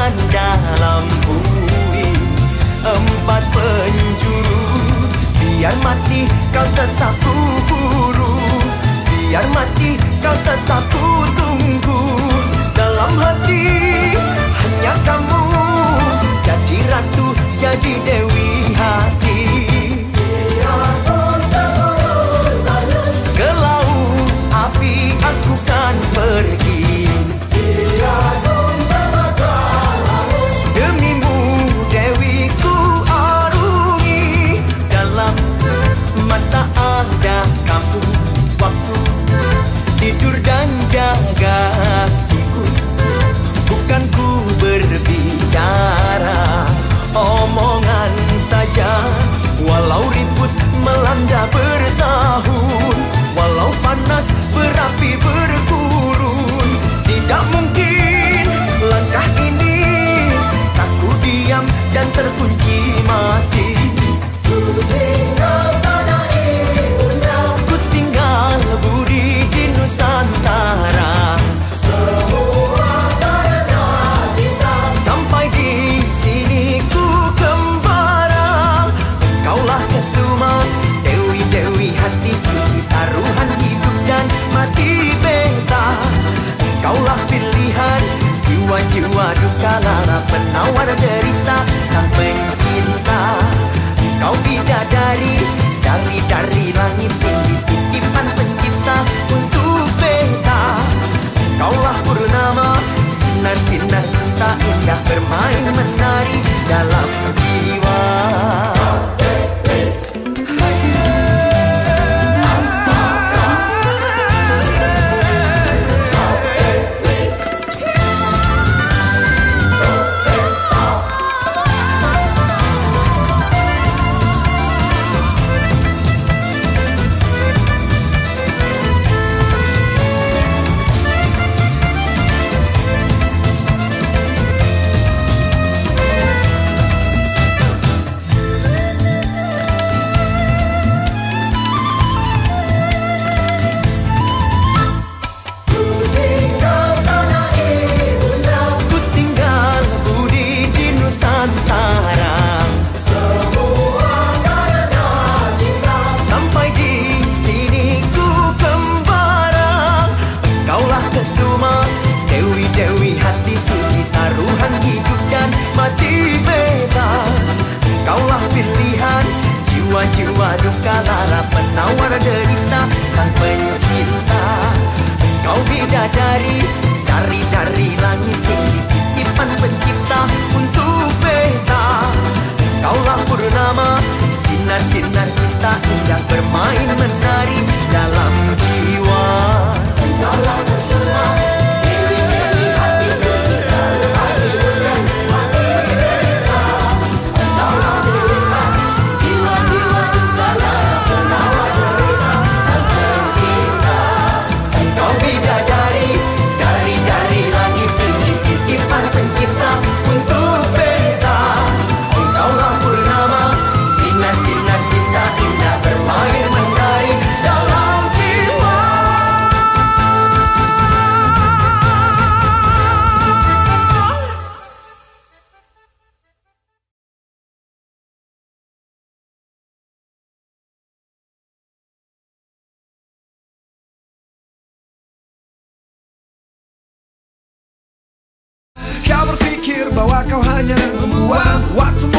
dan dalam bumi, empat penjuru. Biar mati kau tetap ku buru, biar mati kau tetap ku tunggu. Dalam hati hanya kamu, jadi ratu, jadi dewi hati. Ke laut api aku kan pergi, demimu dewi ku arungi. Dalam mata ada kamu, waktu tidur dan jaga sungguh. Bukan ku berbicara, omongan saja. Walau ribut melanda bertahun, walau panas berapi bergurun, tidak mungkin langkah ini tak ku diam dan terkunci mati. Ku tinggal tanah ibunda, ku tinggal budi di Nusantara. Semua karena cinta, sampai di sini ku kembara. Engkaulah kesuma, dewi-dewi hati suci, taruhan hidup dan mati beta. Engkaulah pilihan jiwa-jiwa duka lara, penawar derita sang pencinta. Engkau bidadari dari langit tinggi, titipan pencipta untuk beta. Engkaulah purnama, sinar-sinar cinta indah bermain menari dalam jiwa. Dewi hati suci, taruhan hidup dan mati beta. Engkaulah pilihan jiwa-jiwa duka lara, penawar derita sang pencinta. Engkau bidadari dari langit tinggi, titipan pencipta untuk beta. Engkaulah purnama, sinar-sinar cinta indah bermain menari dalam jiwa. Engkaulah kesuma, pencipta untuk beta. Engkaulah purnama, sinar-sinar cinta indah bermain menari dalam jiwa. Kau berpikir bahwa kau hanya membuang waktumu